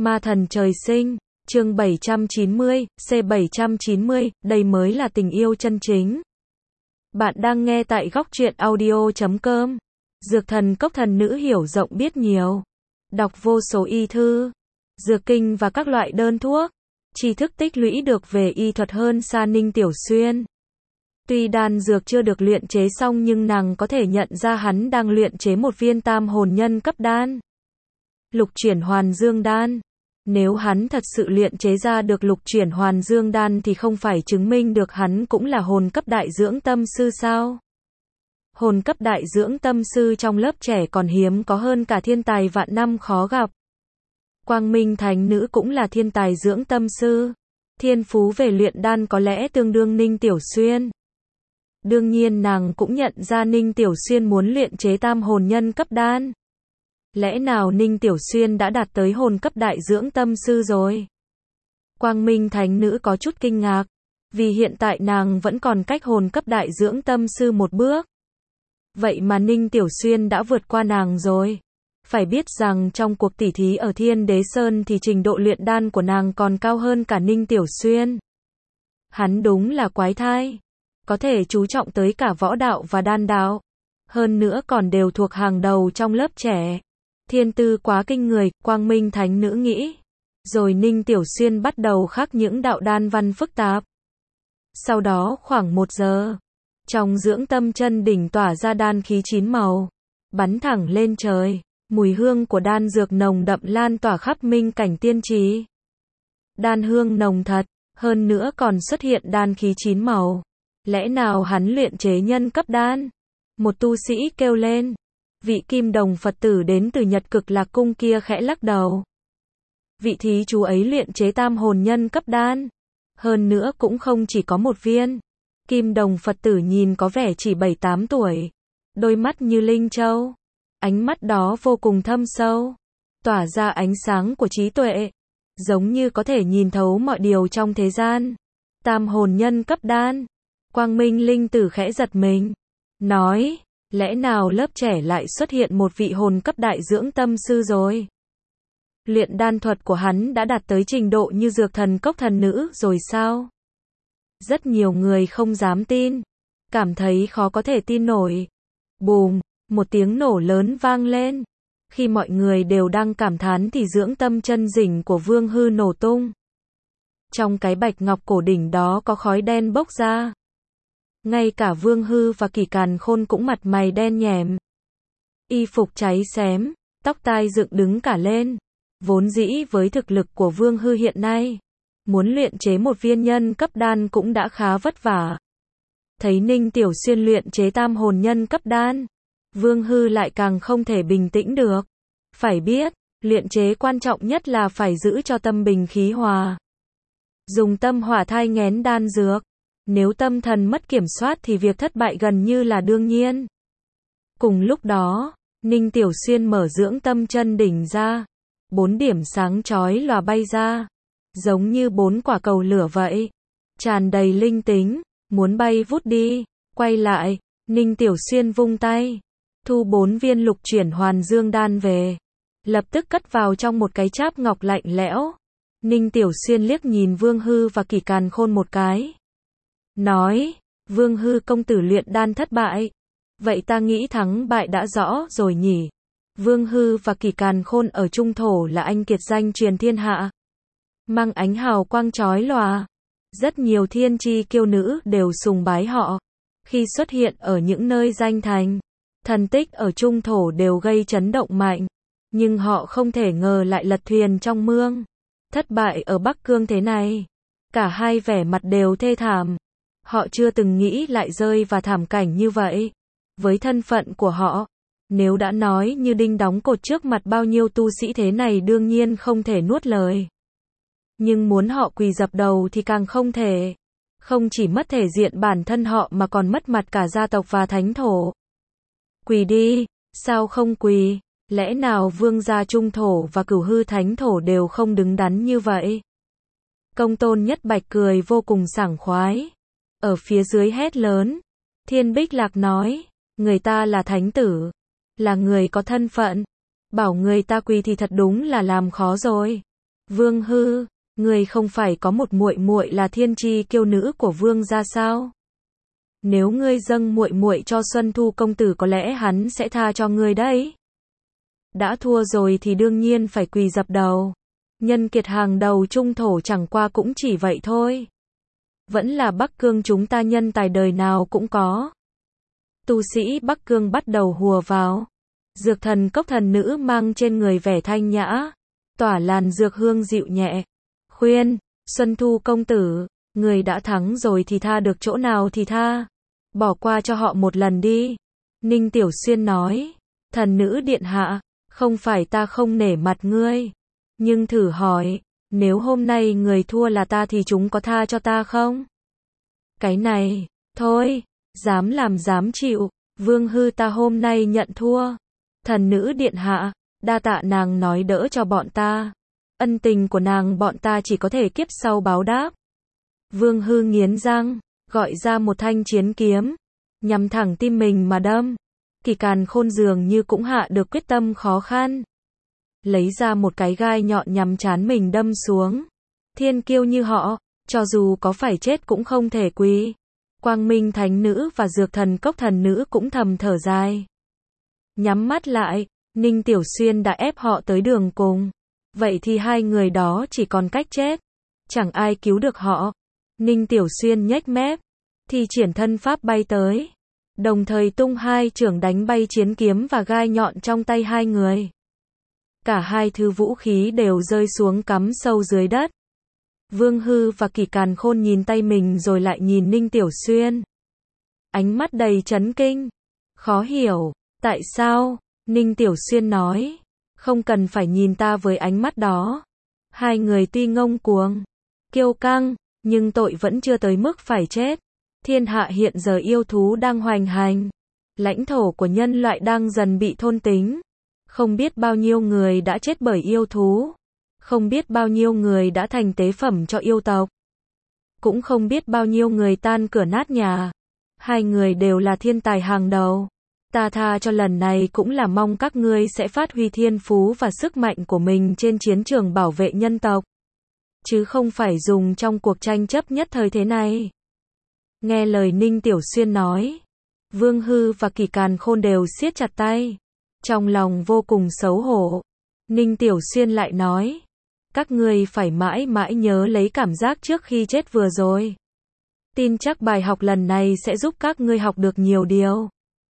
Ma thần trời sinh, chương 790, C790, đây mới là tình yêu chân chính. Bạn đang nghe tại góc truyện audio.com. Dược thần cốc thần nữ hiểu rộng biết nhiều. Đọc vô số y thư, dược kinh và các loại đơn thuốc. Tri thức tích lũy được về y thuật hơn xa Ninh Tiểu Xuyên. Tuy đan dược chưa được luyện chế xong nhưng nàng có thể nhận ra hắn đang luyện chế một viên tam hồn nhân cấp đan. Lục chuyển hoàn dương đan. Nếu hắn thật sự luyện chế ra được lục chuyển hoàn dương đan thì không phải chứng minh được hắn cũng là hồn cấp đại dưỡng tâm sư sao? Hồn cấp đại dưỡng tâm sư trong lớp trẻ còn hiếm có hơn cả thiên tài vạn năm khó gặp. Quang Minh Thánh Nữ cũng là thiên tài dưỡng tâm sư. Thiên phú về luyện đan có lẽ tương đương Ninh Tiểu Xuyên. Đương nhiên nàng cũng nhận ra Ninh Tiểu Xuyên muốn luyện chế tam hồn nhân cấp đan. Lẽ nào Ninh Tiểu Xuyên đã đạt tới hồn cấp đại dưỡng tâm sư rồi? Quang Minh Thánh Nữ có chút kinh ngạc, vì hiện tại nàng vẫn còn cách hồn cấp đại dưỡng tâm sư một bước. Vậy mà Ninh Tiểu Xuyên đã vượt qua nàng rồi. Phải biết rằng trong cuộc tỉ thí ở Thiên Đế Sơn thì trình độ luyện đan của nàng còn cao hơn cả Ninh Tiểu Xuyên. Hắn đúng là quái thai, có thể chú trọng tới cả võ đạo và đan đạo. Hơn nữa còn đều thuộc hàng đầu trong lớp trẻ. Thiên tư quá kinh người, Quang Minh Thánh Nữ nghĩ. Rồi Ninh Tiểu Xuyên bắt đầu khắc những đạo đan văn phức tạp. Sau đó khoảng 1 giờ, trong dưỡng tâm chân đỉnh tỏa ra đan khí 9 màu, bắn thẳng lên trời. Mùi hương của đan dược nồng đậm lan tỏa khắp minh cảnh tiên trì. Đan hương nồng thật, hơn nữa còn xuất hiện đan khí 9 màu. Lẽ nào hắn luyện chế nhân cấp đan? Một tu sĩ kêu lên. Vị kim đồng Phật tử đến từ Nhật Cực Lạc Cung kia khẽ lắc đầu. Vị thí chú ấy luyện chế tam hồn nhân cấp đan. Hơn nữa cũng không chỉ có một viên. Kim đồng Phật tử nhìn có vẻ chỉ 7-8 tuổi. Đôi mắt như linh châu. Ánh mắt đó vô cùng thâm sâu. Tỏa ra ánh sáng của trí tuệ. Giống như có thể nhìn thấu mọi điều trong thế gian. Tam hồn nhân cấp đan. Quang Minh linh tử khẽ giật mình. Nói. Lẽ nào lớp trẻ lại xuất hiện một vị hồn cấp đại dưỡng tâm sư rồi? Luyện đan thuật của hắn đã đạt tới trình độ như dược thần cốc thần nữ rồi sao? Rất nhiều người không dám tin. Cảm thấy khó có thể tin nổi. Bùm, một tiếng nổ lớn vang lên. Khi mọi người đều đang cảm thán thì dưỡng tâm chân dỉnh của Vương Hư nổ tung. Trong cái bạch ngọc cổ đỉnh đó có khói đen bốc ra. Ngay cả Vương Hư và Kỳ Càn Khôn cũng mặt mày đen nhẻm. Y phục cháy xém, tóc tai dựng đứng cả lên. Vốn dĩ với thực lực của Vương Hư hiện nay, muốn luyện chế một viên nhân cấp đan cũng đã khá vất vả. Thấy Ninh Tiểu Xuyên luyện chế tam hồn nhân cấp đan, Vương Hư lại càng không thể bình tĩnh được. Phải biết, luyện chế quan trọng nhất là phải giữ cho tâm bình khí hòa. Dùng tâm hỏa thai nghén đan dược. Nếu tâm thần mất kiểm soát thì việc thất bại gần như là đương nhiên. Cùng lúc đó, Ninh Tiểu Xuyên mở dưỡng tâm chân đỉnh ra. 4 điểm sáng chói lòa bay ra. Giống như 4 quả cầu lửa vậy. Tràn đầy linh tính, muốn bay vút đi. Quay lại, Ninh Tiểu Xuyên vung tay. Thu 4 viên lục chuyển hoàn dương đan về. Lập tức cất vào trong một cái cháp ngọc lạnh lẽo. Ninh Tiểu Xuyên liếc nhìn Vương Hư và Kỳ Càn Khôn một cái. Nói, Vương Hư công tử luyện đan thất bại. Vậy ta nghĩ thắng bại đã rõ rồi nhỉ. Vương Hư và Kỳ Càn Khôn ở Trung Thổ là anh kiệt danh truyền thiên hạ. Mang ánh hào quang chói lòa. Rất nhiều thiên chi kiêu nữ đều sùng bái họ. Khi xuất hiện ở những nơi danh thành, thần tích ở Trung Thổ đều gây chấn động mạnh. Nhưng họ không thể ngờ lại lật thuyền trong mương. Thất bại ở Bắc Cương thế này. Cả hai vẻ mặt đều thê thảm. Họ chưa từng nghĩ lại rơi vào thảm cảnh như vậy. Với thân phận của họ, nếu đã nói như đinh đóng cột trước mặt bao nhiêu tu sĩ thế này đương nhiên không thể nuốt lời. Nhưng muốn họ quỳ dập đầu thì càng không thể. Không chỉ mất thể diện bản thân họ mà còn mất mặt cả gia tộc và thánh thổ. Quỳ đi, sao không quỳ? Lẽ nào vương gia Trung Thổ và Cửu Hư thánh thổ đều không đứng đắn như vậy? Công tôn Nhất Bạch cười vô cùng sảng khoái. Ở phía dưới hét lớn. Thiên Bích Lạc nói, người ta là thánh tử, là người có thân phận. Bảo người ta quỳ thì thật đúng là làm khó rồi. Vương Hư, người không phải có một muội muội là thiên chi kiêu nữ của vương gia sao? Nếu ngươi dâng muội muội cho Xuân Thu công tử có lẽ hắn sẽ tha cho ngươi đấy. Đã thua rồi thì đương nhiên phải quỳ dập đầu. Nhân kiệt hàng đầu trung thổ chẳng qua cũng chỉ vậy thôi. Vẫn là Bắc Cương chúng ta nhân tài đời nào cũng có. Tu sĩ Bắc Cương bắt đầu hùa vào. Dược thần cốc thần nữ mang trên người vẻ thanh nhã, tỏa làn dược hương dịu nhẹ. Khuyên, Xuân Thu công tử, người đã thắng rồi thì tha được chỗ nào thì tha. Bỏ qua cho họ một lần đi. Ninh Tiểu Xuyên nói, thần nữ điện hạ, không phải ta không nể mặt ngươi. Nhưng thử hỏi, nếu hôm nay người thua là ta thì chúng có tha cho ta không? Cái này, thôi, dám làm dám chịu, Vương Hư ta hôm nay nhận thua. Thần nữ điện hạ, đa tạ nàng nói đỡ cho bọn ta. Ân tình của nàng bọn ta chỉ có thể kiếp sau báo đáp. Vương Hư nghiến răng, gọi ra một thanh chiến kiếm, nhắm thẳng tim mình mà đâm. Kỳ Càn Khôn dường như cũng hạ được quyết tâm khó khăn. Lấy ra một cái gai nhọn nhắm trán mình đâm xuống. Thiên kiêu như họ, cho dù có phải chết cũng không thể quỳ. Quang Minh Thánh Nữ và Dược Thần Cốc Thần Nữ cũng thầm thở dài. Nhắm mắt lại, Ninh Tiểu Xuyên đã ép họ tới đường cùng. Vậy thì hai người đó chỉ còn cách chết. Chẳng ai cứu được họ. Ninh Tiểu Xuyên nhếch mép, thi triển thân pháp bay tới. Đồng thời tung hai chưởng đánh bay chiến kiếm và gai nhọn trong tay hai người. Cả hai thứ vũ khí đều rơi xuống cắm sâu dưới đất. Vương Hư và Kỳ Càn Khôn nhìn tay mình rồi lại nhìn Ninh Tiểu Xuyên. Ánh mắt đầy chấn kinh. Khó hiểu, tại sao? Ninh Tiểu Xuyên nói, không cần phải nhìn ta với ánh mắt đó. Hai người tuy ngông cuồng, kiêu căng, nhưng tội vẫn chưa tới mức phải chết. Thiên hạ hiện giờ yêu thú đang hoành hành. Lãnh thổ của nhân loại đang dần bị thôn tính. Không biết bao nhiêu người đã chết bởi yêu thú. Không biết bao nhiêu người đã thành tế phẩm cho yêu tộc. Cũng không biết bao nhiêu người tan cửa nát nhà. Hai người đều là thiên tài hàng đầu. Ta tha cho lần này cũng là mong các ngươi sẽ phát huy thiên phú và sức mạnh của mình trên chiến trường bảo vệ nhân tộc. Chứ không phải dùng trong cuộc tranh chấp nhất thời thế này. Nghe lời Ninh Tiểu Xuyên nói, Vương Hư và Kỳ Càn Khôn đều siết chặt tay. Trong lòng vô cùng xấu hổ. Ninh Tiểu Xuyên lại nói, các ngươi phải mãi mãi nhớ lấy cảm giác trước khi chết vừa rồi. Tin chắc bài học lần này sẽ giúp các ngươi học được nhiều điều.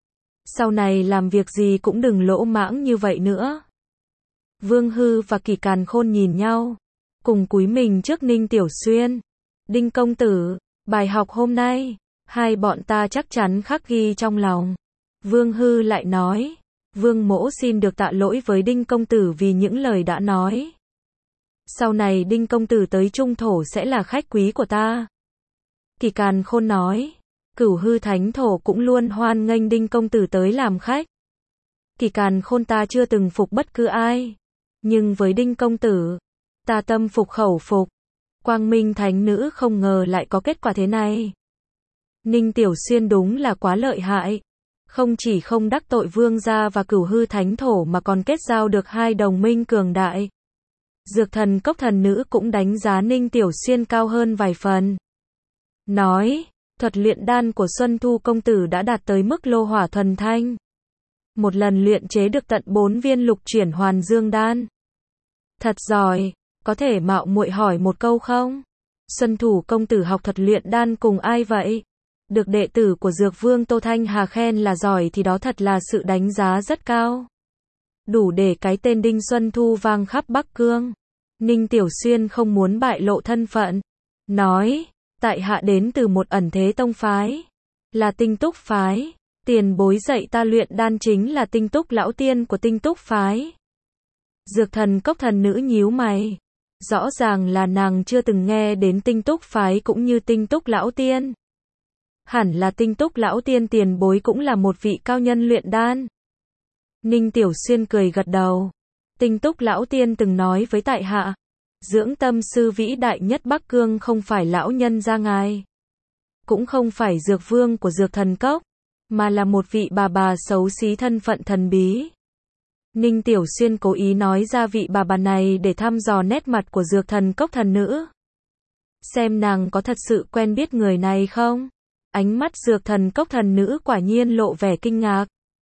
Sau này làm việc gì cũng đừng lỗ mãng như vậy nữa. Vương Hư và Kỳ Càn Khôn nhìn nhau, cùng cúi mình trước Ninh Tiểu Xuyên. Đinh công tử, bài học hôm nay, hai bọn ta chắc chắn khắc ghi trong lòng. Vương Hư lại nói, Vương mỗ xin được tạ lỗi với Đinh công tử vì những lời đã nói. Sau này Đinh công tử tới Trung Thổ sẽ là khách quý của ta. Kỳ Càn Khôn nói, Cửu Hư Thánh Thổ cũng luôn hoan nghênh Đinh công tử tới làm khách. Kỳ Càn Khôn ta chưa từng phục bất cứ ai. Nhưng với Đinh công tử, ta tâm phục khẩu phục. Quang Minh Thánh Nữ không ngờ lại có kết quả thế này. Ninh Tiểu Xuyên đúng là quá lợi hại. Không chỉ không đắc tội Vương gia và Cửu Hư Thánh Thổ mà còn kết giao được hai đồng minh cường đại. Dược thần Cốc Thần Nữ cũng đánh giá Ninh Tiểu Xuyên cao hơn vài phần. Nói, thuật luyện đan của Xuân Thu công tử đã đạt tới mức lô hỏa thuần thanh. Một lần luyện chế được tận 4 viên lục chuyển hoàn dương đan. Thật giỏi, có thể mạo muội hỏi một câu không? Xuân Thu công tử học thuật luyện đan cùng ai vậy? Được đệ tử của Dược Vương Tô Thanh Hà khen là giỏi thì đó thật là sự đánh giá rất cao. Đủ để cái tên Đinh Xuân Thu vang khắp Bắc Cương. Ninh Tiểu Xuyên không muốn bại lộ thân phận. Nói, tại hạ đến từ một ẩn thế tông phái. Là Tinh Túc phái. Tiền bối dạy ta luyện đan chính là Tinh Túc lão tiên của Tinh Túc phái. Dược thần Cốc Thần Nữ nhíu mày. Rõ ràng là nàng chưa từng nghe đến Tinh Túc phái cũng như Tinh Túc lão tiên. Hẳn là Tinh Túc lão tiên tiền bối cũng là một vị cao nhân luyện đan. Ninh Tiểu Xuyên cười gật đầu. Tinh Túc lão tiên từng nói với tại hạ, dưỡng tâm sư vĩ đại nhất Bắc Cương không phải lão nhân gia ngài, cũng không phải dược vương của Dược Thần Cốc, mà là một vị bà xấu xí thân phận thần bí. Ninh Tiểu Xuyên cố ý nói ra vị bà này để thăm dò nét mặt của dược thần cốc thần nữ. Xem nàng có thật sự quen biết người này không? Ánh mắt dược thần cốc thần nữ quả nhiên lộ vẻ kinh ngạc.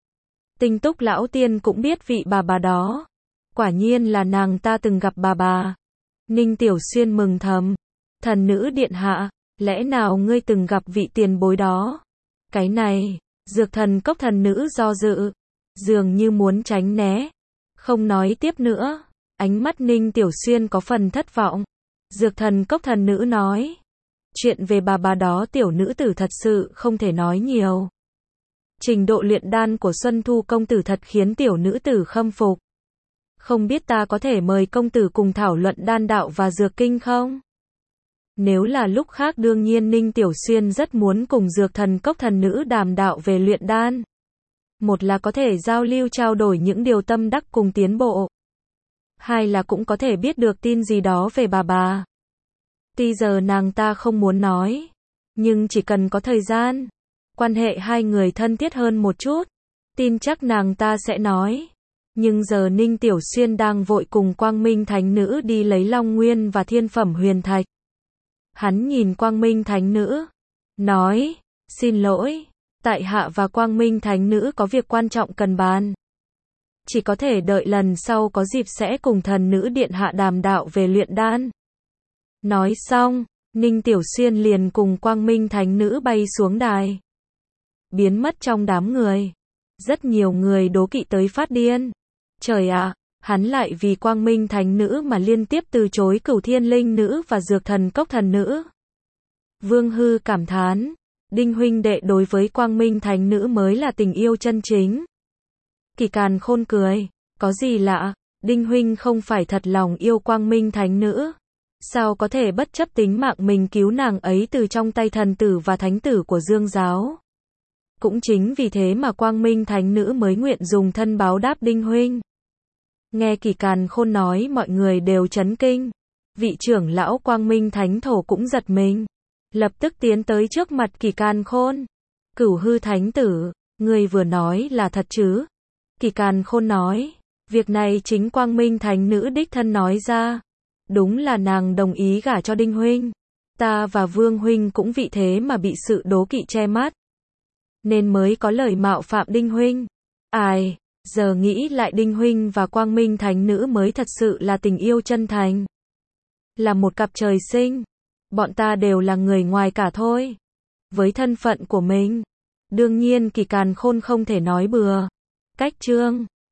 Tinh Túc lão tiên cũng biết vị bà đó. Quả nhiên là nàng ta từng gặp bà. Ninh Tiểu Xuyên mừng thầm. Thần nữ điện hạ, lẽ nào ngươi từng gặp vị tiền bối đó? Cái này, dược thần cốc thần nữ do dự, dường như muốn tránh né, không nói tiếp nữa. Ánh mắt Ninh Tiểu Xuyên có phần thất vọng. Dược thần cốc thần nữ nói, chuyện về bà đó tiểu nữ tử thật sự không thể nói nhiều. Trình độ luyện đan của Xuân Thu công tử thật khiến tiểu nữ tử khâm phục. Không biết ta có thể mời công tử cùng thảo luận đan đạo và dược kinh không? Nếu là lúc khác đương nhiên Ninh Tiểu Xuyên rất muốn cùng dược thần cốc thần nữ đàm đạo về luyện đan. Một là có thể giao lưu trao đổi những điều tâm đắc cùng tiến bộ. Hai là cũng có thể biết được tin gì đó về bà. Tuy giờ nàng ta không muốn nói, nhưng chỉ cần có thời gian, quan hệ hai người thân thiết hơn một chút, tin chắc nàng ta sẽ nói. Nhưng giờ Ninh Tiểu Xuyên đang vội cùng Quang Minh Thánh Nữ đi lấy Long Nguyên và Thiên Phẩm Huyền Thạch. Hắn nhìn Quang Minh Thánh Nữ, nói, xin lỗi, tại hạ và Quang Minh Thánh Nữ có việc quan trọng cần bàn. Chỉ có thể đợi lần sau có dịp sẽ cùng thần nữ điện hạ đàm đạo về luyện đan. Nói xong, Ninh Tiểu Xuyên liền cùng Quang Minh Thánh Nữ bay xuống đài. Biến mất trong đám người. Rất nhiều người đố kỵ tới phát điên. Trời ạ, hắn lại vì Quang Minh Thánh Nữ mà liên tiếp từ chối Cửu Thiên Linh Nữ và Dược Thần Cốc Thần Nữ. Vương Hư cảm thán, Đinh huynh đệ đối với Quang Minh Thánh Nữ mới là tình yêu chân chính. Kỳ Càn Khôn cười, có gì lạ, Đinh huynh không phải thật lòng yêu Quang Minh Thánh Nữ. Sao có thể bất chấp tính mạng mình cứu nàng ấy từ trong tay thần tử và thánh tử của Dương giáo. Cũng chính vì thế mà Quang Minh Thánh Nữ mới nguyện dùng thân báo đáp Đinh huynh. Nghe Kỳ Càn Khôn nói mọi người đều chấn kinh. Vị trưởng lão Quang Minh Thánh Thổ cũng giật mình. Lập tức tiến tới trước mặt Kỳ Càn Khôn. Cửu Hư Thánh tử, người vừa nói là thật chứ? Kỳ Càn Khôn nói, việc này chính Quang Minh Thánh Nữ đích thân nói ra. Đúng là nàng đồng ý gả cho Đinh huynh. Ta và Vương huynh cũng vì thế mà bị sự đố kỵ che mắt. Nên mới có lời mạo phạm Đinh huynh. Ai, giờ nghĩ lại Đinh huynh và Quang Minh Thánh Nữ mới thật sự là tình yêu chân thành. Là một cặp trời sinh. Bọn ta đều là người ngoài cả thôi. Với thân phận của mình, đương nhiên Kỳ Càn Khôn không thể nói bừa. Cách chương